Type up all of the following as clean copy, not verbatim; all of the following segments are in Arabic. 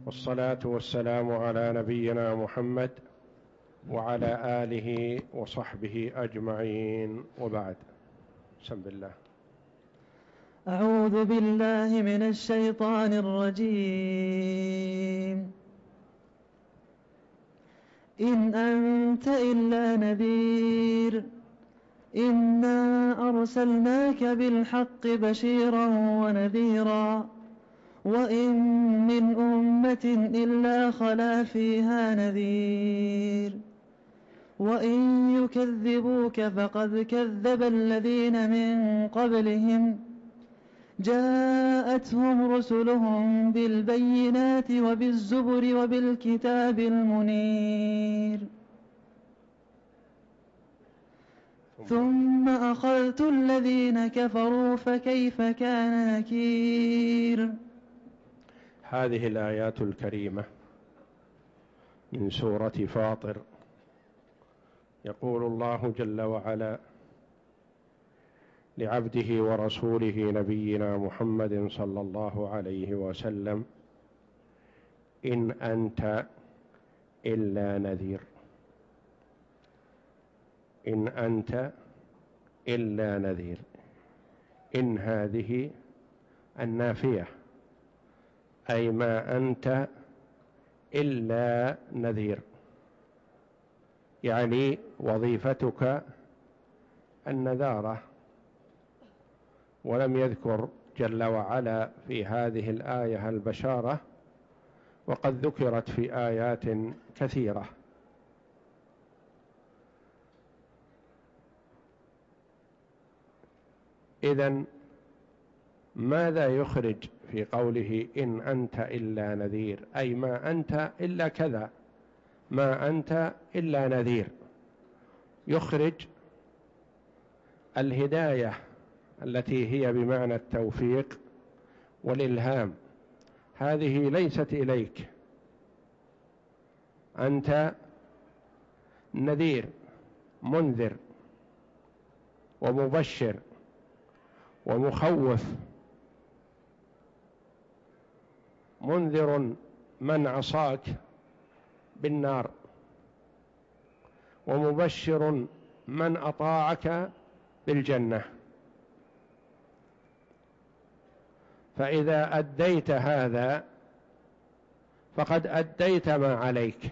والصلاة والسلام على نبينا محمد وعلى آله وصحبه أجمعين، وبعد. بسم الله. أعوذ بالله من الشيطان الرجيم. إن أنت إلا نذير، إنا أرسلناك بالحق بشيرا ونذيرا، وإن من أمة إلا خلا فيها نذير، وإن يكذبوك فقد كذب الذين من قبلهم، جاءتهم رسلهم بالبينات وبالزبر وبالكتاب المنير، ثم أخذت الذين كفروا فكيف كان نكير. هذه الآيات الكريمة من سورة فاطر، يقول الله جل وعلا لعبده ورسوله نبينا محمد صلى الله عليه وسلم: إن أنت إلا نذير. إن أنت إلا نذير. إن هذه النافية، أي ما أنت إلا نذير، يعني وظيفتك النذارة. ولم يذكر جل وعلا في هذه الآية البشارة، وقد ذكرت في آيات كثيرة. إذن ماذا يخرج في قوله إن أنت إلا نذير؟ أي ما أنت إلا كذا، ما أنت إلا نذير. يخرج الهداية التي هي بمعنى التوفيق والإلهام، هذه ليست إليك. أنت نذير، منذر ومبشر ومخوف، منذر من عصاك بالنار، ومبشر من أطاعك بالجنة. فإذا أديت هذا فقد أديت ما عليك،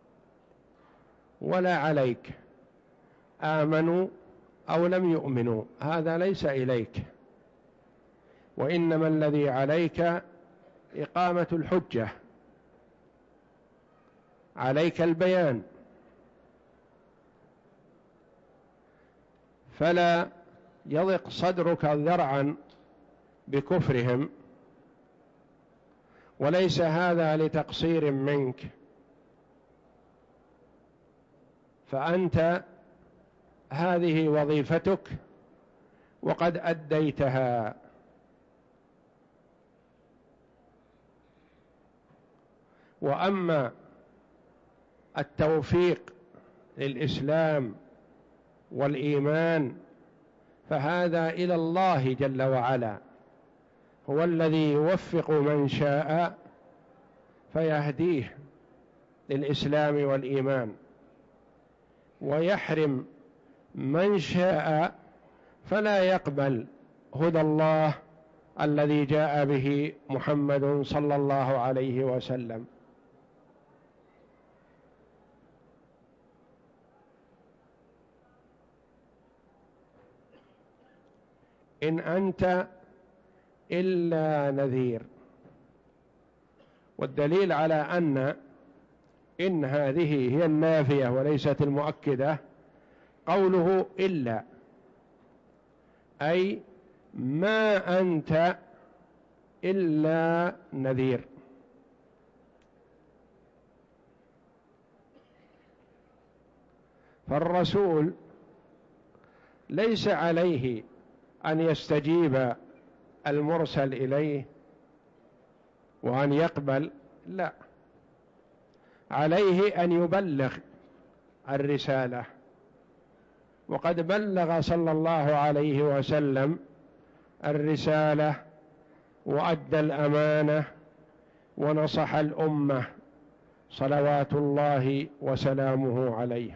ولا عليك آمنوا أو لم يؤمنوا، هذا ليس إليك. وإنما الذي عليك إقامة الحجة، عليك البيان. فلا يضق صدرك ذرعا بكفرهم، وليس هذا لتقصير منك، فأنت هذه وظيفتك وقد أديتها. وأما التوفيق للإسلام والإيمان فهذا إلى الله جل وعلا، هو الذي يوفق من شاء فيهديه للإسلام والإيمان، ويحرم من شاء فلا يقبل هدى الله الذي جاء به محمد صلى الله عليه وسلم. إن أنت إلا نذير. والدليل على أن إن هذه هي النافية وليست المؤكدة قوله إلا، أي ما أنت إلا نذير. فالرسول ليس عليه أن يستجيب المرسل إليه وأن يقبل، لا، عليه أن يبلغ الرسالة. وقد بلغ صلى الله عليه وسلم الرسالة وأدى الأمانة ونصح الأمة صلوات الله وسلامه عليه.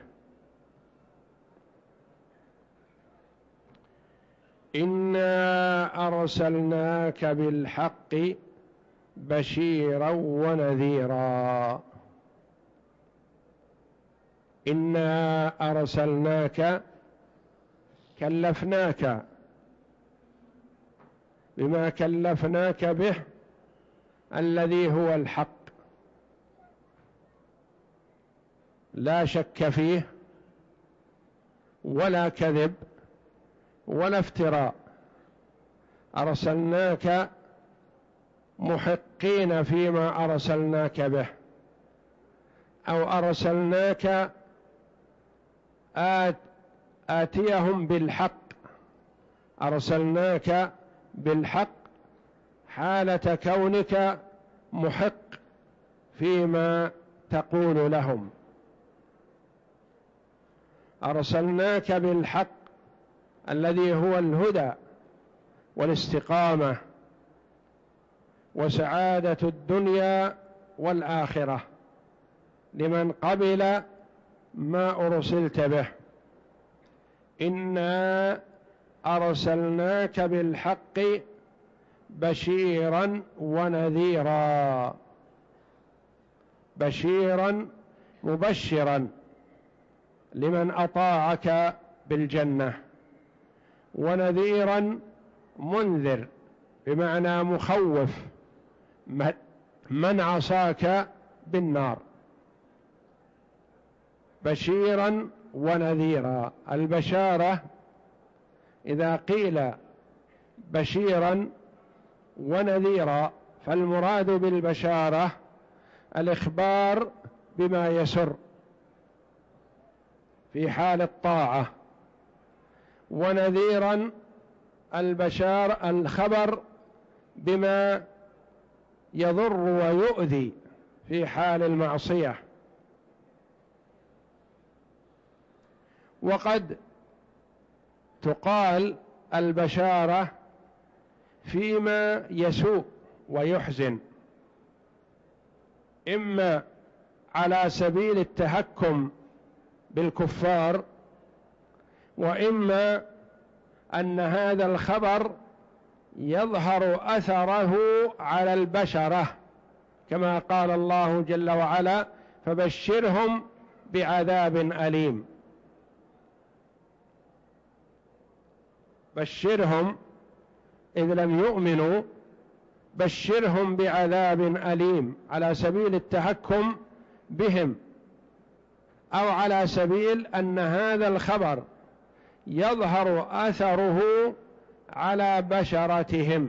إنا أرسلناك بالحق بشيرا ونذيرا. إنا أرسلناك، كلفناك بما كلفناك به الذي هو الحق لا شك فيه ولا كذب ولا افتراء. أرسلناك محقين فيما أرسلناك به، أو أرسلناك آتيهم بالحق، أرسلناك بالحق حالة كونك محق فيما تقول لهم. أرسلناك بالحق الذي هو الهدى والاستقامة وسعادة الدنيا والآخرة لمن قبل ما أرسلت به. إنا أرسلناك بالحق بشيرا ونذيرا، بشيرا مبشرا لمن أطاعك بالجنة، ونذيرا منذر بمعنى مخوف من عصاك بالنار. بشيرا ونذيرا، البشارة إذا قيل بشيرا ونذيرا فالمراد بالبشارة الإخبار بما يسر في حال الطاعة، ونذيرا الخبر بما يضر ويؤذي في حال المعصية. وقد تقال البشارة فيما يسوء ويحزن، إما على سبيل التهكم بالكفار، وإما أن هذا الخبر يظهر أثره على البشرة، كما قال الله جل وعلا: فبشرهم بعذاب أليم. بشرهم إذ لم يؤمنوا، بشرهم بعذاب أليم، على سبيل التحكم بهم، أو على سبيل أن هذا الخبر يظهر أثره على بشرتهم.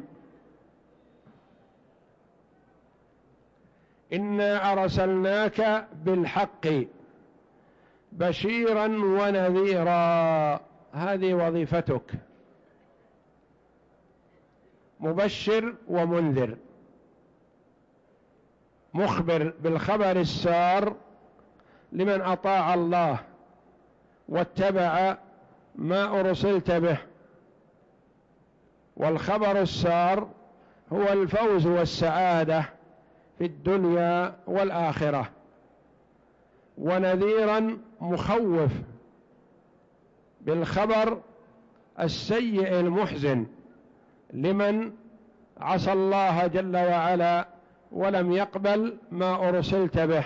إنا أرسلناك بالحق بشيرا ونذيرا، هذه وظيفتك، مبشر ومنذر، مخبر بالخبر السار لمن أطاع الله واتبع ما أرسلت به. والخبر السار هو الفوز والسعادة في الدنيا والآخرة. ونذيرا مخوف بالخبر السيء المحزن لمن عصى الله جل وعلا ولم يقبل ما أرسلت به.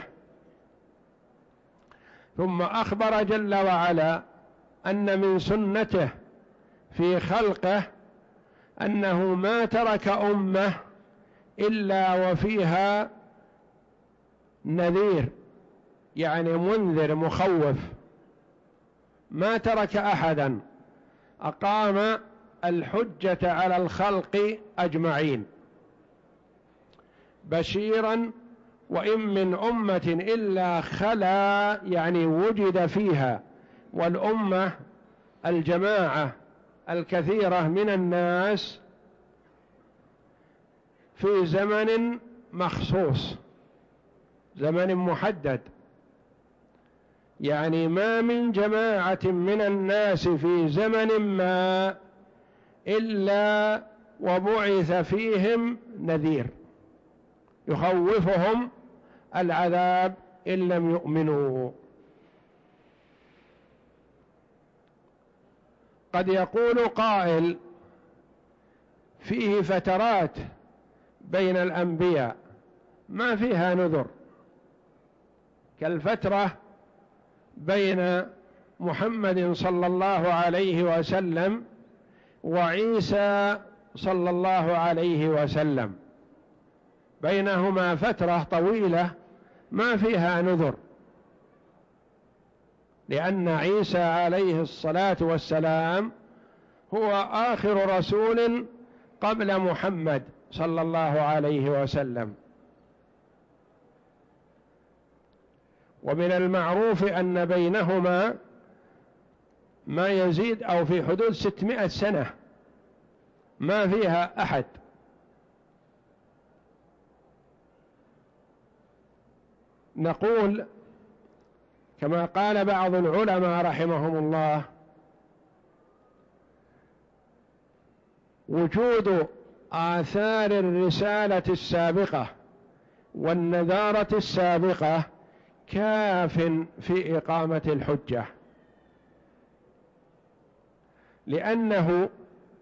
ثم أخبر جل وعلا أن من سنته في خلقه أنه ما ترك أمة إلا وفيها نذير، يعني منذر مخوف. ما ترك أحدا، أقام الحجة على الخلق أجمعين بشيرا. وإن من أمة إلا خلا، يعني وجد فيها، والأمة الجماعة الكثيرة من الناس في زمن مخصوص، زمن محدد، يعني ما من جماعة من الناس في زمن ما إلا وبعث فيهم نذير، يخوفهم العذاب إن لم يؤمنوا. قد يقول قائل فيه فترات بين الأنبياء ما فيها نذر، كالفترة بين محمد صلى الله عليه وسلم وعيسى صلى الله عليه وسلم، بينهما فترة طويلة ما فيها نذر، لأن عيسى عليه الصلاة والسلام هو آخر رسول قبل محمد صلى الله عليه وسلم. ومن المعروف أن بينهما ما يزيد أو في حدود 600 سنة ما فيها أحد. نقول كما قال بعض العلماء رحمهم الله: وجود آثار الرسالة السابقة والنذارة السابقة كاف في إقامة الحجة، لأنه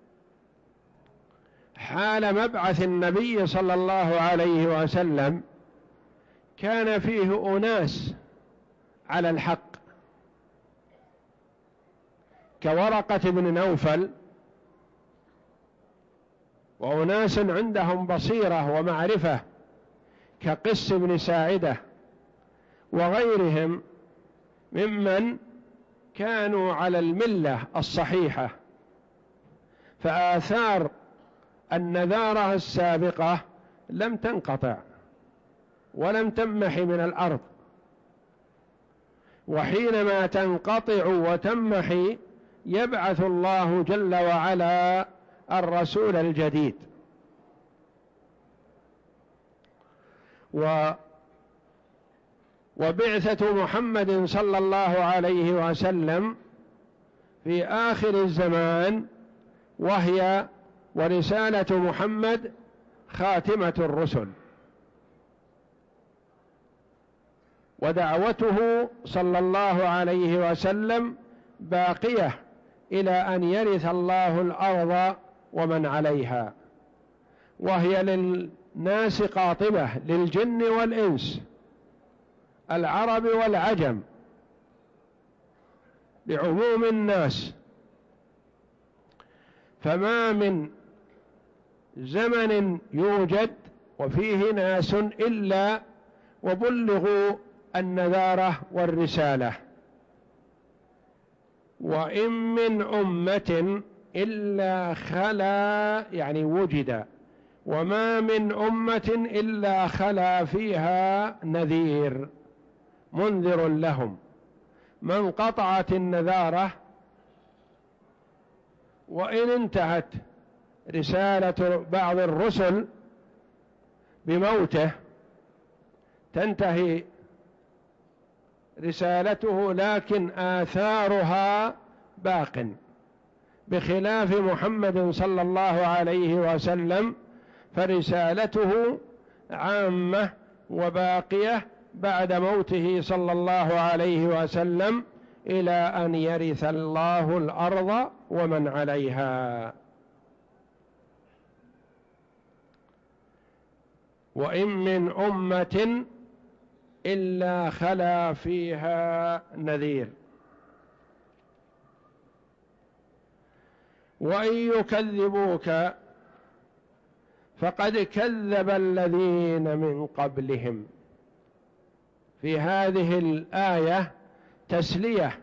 حال مبعث النبي صلى الله عليه وسلم كان فيه أناس على الحق كورقة بن نوفل، وأناس عندهم بصيرة ومعرفة كقس بن ساعدة وغيرهم ممن كانوا على الملة الصحيحة، فآثار النذارة السابقة لم تنقطع ولم تمح من الأرض، وحينما تنقطع وتمحي يبعث الله جل وعلا الرسول الجديد. وبعثة محمد صلى الله عليه وسلم في آخر الزمان، وهي ورسالة محمد خاتمة الرسل، ودعوته صلى الله عليه وسلم باقية إلى أن يرث الله الأرض ومن عليها، وهي للناس قاطبة، للجن والإنس، العرب والعجم، لعموم الناس. فما من زمن يوجد وفيه ناس إلا وبلغوا النذارة والرسالة، وإن من أمة إلا خلا، يعني وجد، وما من أمة إلا خلا فيها نذير منذر لهم. من قطعت النذارة وإن انتهت رسالة بعض الرسل بموته تنتهي رسالته، لكن آثارها باق، بخلاف محمد صلى الله عليه وسلم فرسالته عامة وباقية بعد موته صلى الله عليه وسلم إلى أن يرث الله الأرض ومن عليها. وإن من أمة إلا خلا فيها نذير. وإن يكذبوك فقد كذب الذين من قبلهم. في هذه الآية تسلية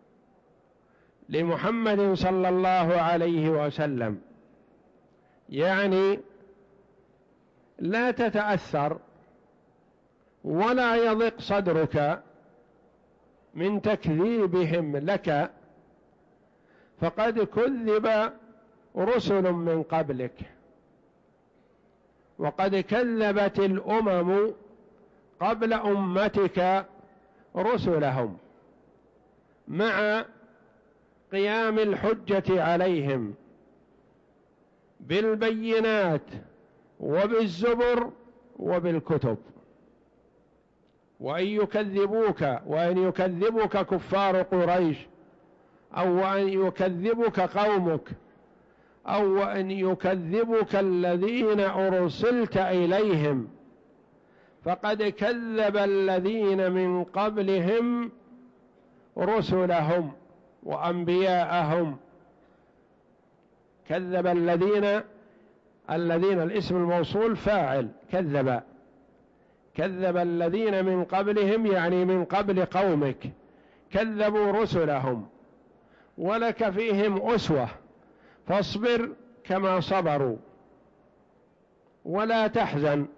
لمحمد صلى الله عليه وسلم، يعني لا تتأثر ولا يضيق صدرك من تكذيبهم لك، فقد كذب رسل من قبلك، وقد كذبت الأمم قبل أمتك رسلهم، مع قيام الحجة عليهم بالبينات وبالزبر وبالكتب. وإن يكذبوك كفار قريش، أو أن يكذبك قومك، أو أن يكذبك الذين أرسلت إليهم، فقد كذب الذين من قبلهم رسلهم وأنبياءهم. كذب الذين الاسم الموصول فاعل كذب الذين من قبلهم، يعني من قبل قومك، كذبوا رسلهم، ولك فيهم أسوة، فاصبر كما صبروا ولا تحزن.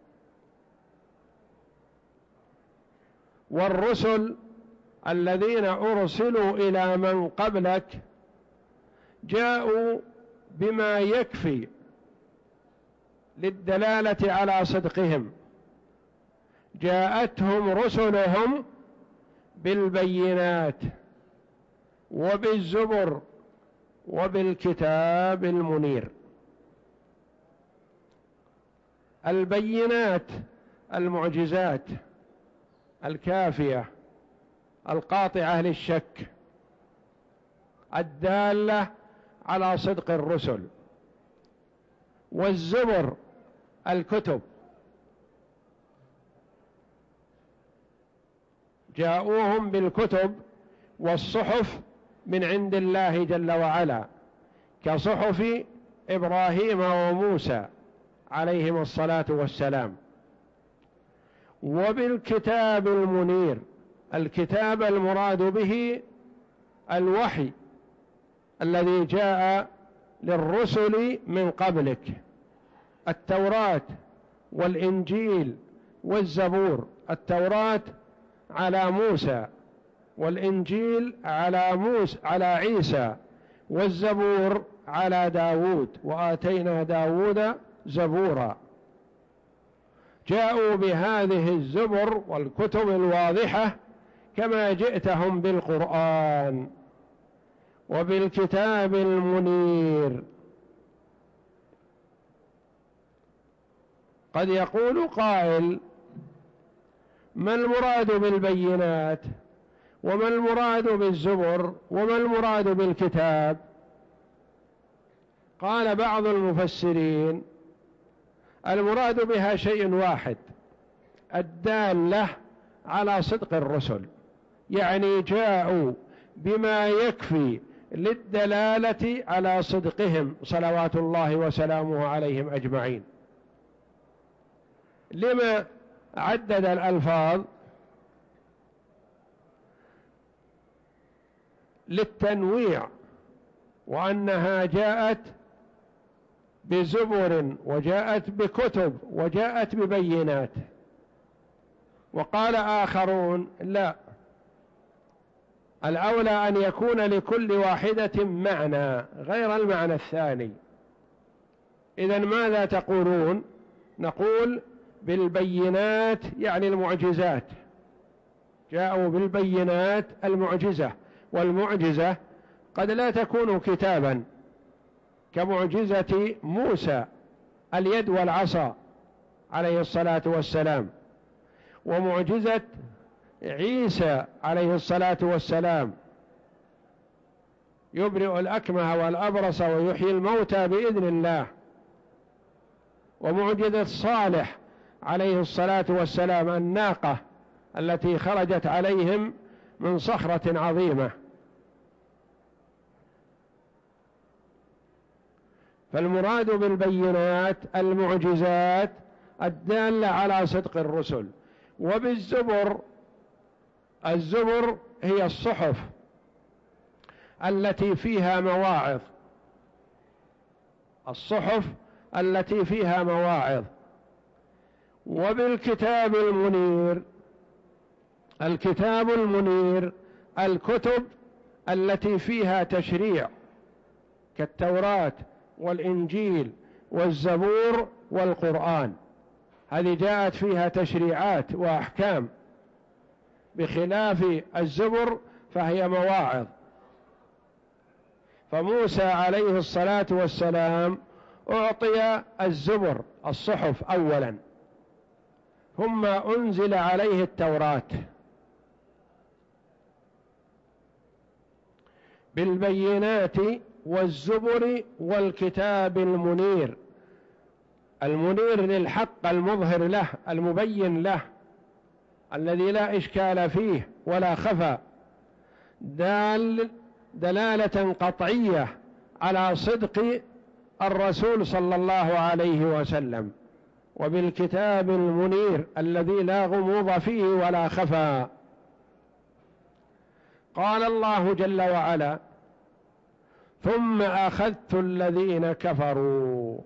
والرسل الذين أرسلوا إلى من قبلك جاءوا بما يكفي للدلالة على صدقهم، جاءتهم رسلهم بالبينات وبالزبر وبالكتاب المنير. البينات المعجزات الكافية القاطعة للشك الدالة على صدق الرسل، والزبر الكتب جاءوهم بالكتب والصحف من عند الله جل وعلا، كصحف إبراهيم وموسى عليهم الصلاة والسلام. وبالكتاب المنير، الكتاب المراد به الوحي الذي جاء للرسل من قبلك، التوراة والإنجيل والزبور. التوراة على موسى، والإنجيل على عيسى، والزبور على داود، وآتينا داود زبورا. جاءوا بهذه الزبر والكتب الواضحة كما جئتهم بالقرآن وبالكتاب المنير. قد يقول قائل: ما المراد بالبينات؟ وما المراد بالزبر؟ وما المراد بالكتاب؟ قال بعض المفسرين: المراد بها شيء واحد، الدالة على صدق الرسل، يعني جاءوا بما يكفي للدلالة على صدقهم صلوات الله وسلامه عليهم أجمعين. لما عدد الألفاظ؟ للتنويع، وأنها جاءت بزبر وجاءت بكتب وجاءت ببينات. وقال آخرون: لا، الأولى أن يكون لكل واحدة معنى غير المعنى الثاني. إذن ماذا تقولون؟ نقول بالبينات يعني المعجزات، جاءوا بالبينات المعجزة، والمعجزة قد لا تكون كتابا كمعجزة موسى اليد والعصا عليه الصلاة والسلام، ومعجزة عيسى عليه الصلاة والسلام يبرئ الأكمه والأبرص ويحيي الموتى بإذن الله، ومعجزة صالح عليه الصلاة والسلام الناقة التي خرجت عليهم من صخرة عظيمة. فالمراد بالبينات المعجزات الدالة على صدق الرسل. وبالزبر، الزبر هي الصحف التي فيها مواعظ، الصحف التي فيها مواعظ. وبالكتاب المنير، الكتاب المنير الكتب التي فيها تشريع كالتوراة والإنجيل والزبور والقرآن، هذه جاءت فيها تشريعات وأحكام، بخلاف الزبر فهي مواعظ. فموسى عليه الصلاة والسلام أعطي الزبر الصحف أولا، ثم أنزل عليه التوراة بالبينات والزبر والكتاب المنير، المنير للحق المظهر له المبين له الذي لا إشكال فيه ولا خفى، دلالة قطعية على صدق الرسول صلى الله عليه وسلم، وبالكتاب المنير الذي لا غموض فيه ولا خفى. قال الله جل وعلا: ثم أخذت الذين كفروا.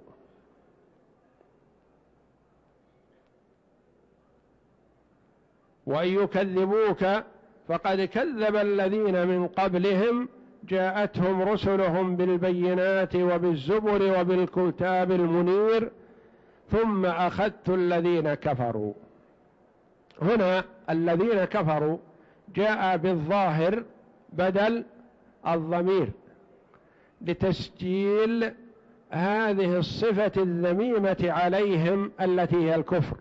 وإن يكذبوك فقد كذب الذين من قبلهم جاءتهم رسلهم بالبينات وبالزبر وبالكتاب المنير ثم أخذت الذين كفروا. هنا الذين كفروا جاء بالظاهر بدل الضمير لتسجيل هذه الصفة الذميمة عليهم التي هي الكفر،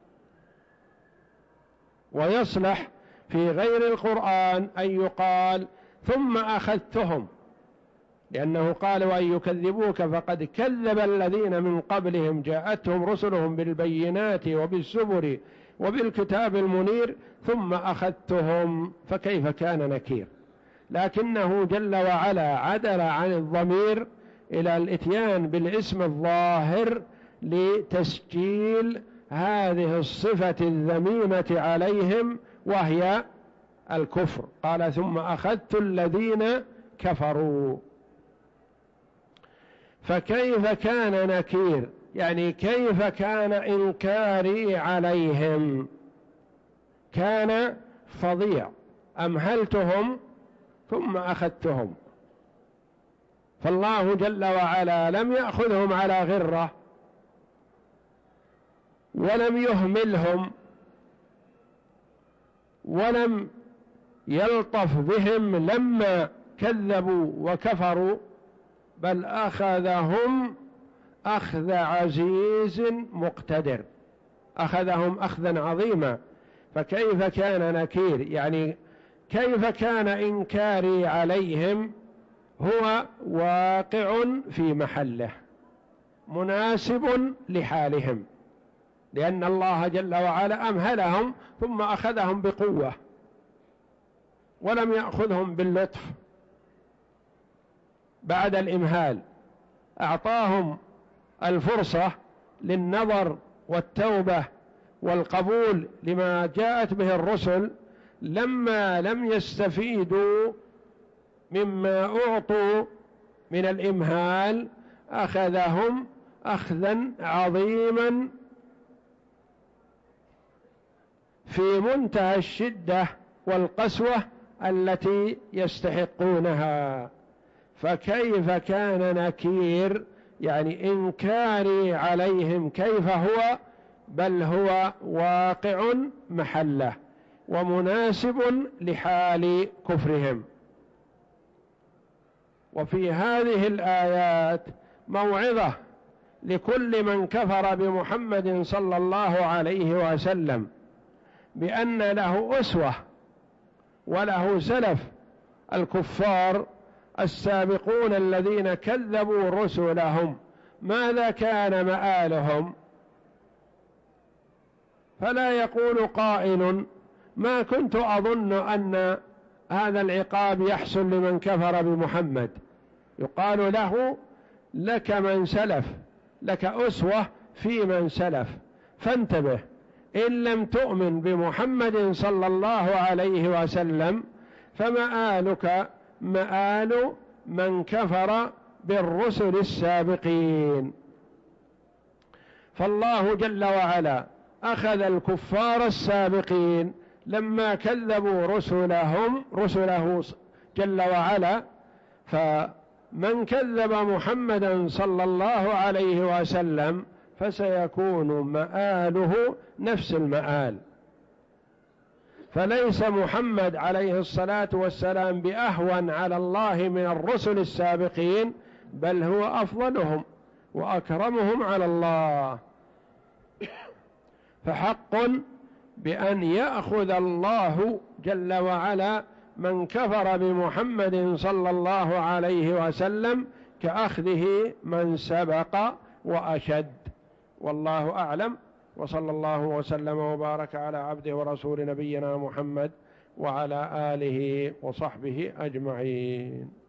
ويصلح في غير القرآن أن يقال ثم أخذتهم، لأنه قال: وأن يكذبوك فقد كذب الذين من قبلهم جاءتهم رسلهم بالبينات وبالزبر وبالكتاب المنير ثم أخذتهم، فكيف كان نكير. لكنه جل وعلا عدل عن الضمير إلى الإتيان بالاسم الظاهر لتسجيل هذه الصفة الذميمة عليهم وهي الكفر. قال: ثم أخذت الذين كفروا. فكيف كان نكير؟ يعني كيف كان إنكاري عليهم؟ كان فظيع، أمهلتهم ثم أخذتهم. فالله جل وعلا لم يأخذهم على غرة ولم يهملهم ولم يلطف بهم لما كذبوا وكفروا، بل أخذهم أخذ عزيز مقتدر، أخذهم أخذا عظيما. فكيف كان نكير؟ يعني كيف كان إنكاري عليهم هو واقع في محله مناسب لحالهم، لأن الله جل وعلا أمهلهم ثم أخذهم بقوة ولم يأخذهم باللطف بعد الإمهال، أعطاهم الفرصة للنظر والتوبة والقبول لما جاءت به الرسل. لما لم يستفيدوا مما أعطوا من الإمهال أخذهم أخذا عظيما في منتهى الشدة والقسوة التي يستحقونها. فكيف كان نكير؟ يعني إنكاري عليهم كيف هو؟ بل هو واقع محله ومناسب لحال كفرهم. وفي هذه الآيات موعظة لكل من كفر بمحمد صلى الله عليه وسلم بأن له أسوة وله سلف، الكفار السابقون الذين كذبوا رسلهم ماذا كان مآلهم؟ فلا يقول قائل: ما كنت أظن أن هذا العقاب يحصل لمن كفر بمحمد. يقال له: لك من سلف، لك أسوة في من سلف، فانتبه، إن لم تؤمن بمحمد صلى الله عليه وسلم فمآلك مآل من كفر بالرسل السابقين. فالله جل وعلا أخذ الكفار السابقين لما كذبوا رسله جل وعلا، فمن كذب محمدا صلى الله عليه وسلم فسيكون مآله نفس المآل. فليس محمد عليه الصلاة والسلام بأهون على الله من الرسل السابقين، بل هو أفضلهم وأكرمهم على الله. فحق بأن يأخذ الله جل وعلا من كفر بمحمد صلى الله عليه وسلم كأخذه من سبق وأشد. والله أعلم، وصلى الله وسلم وبارك على عبده ورسول نبينا محمد وعلى آله وصحبه أجمعين.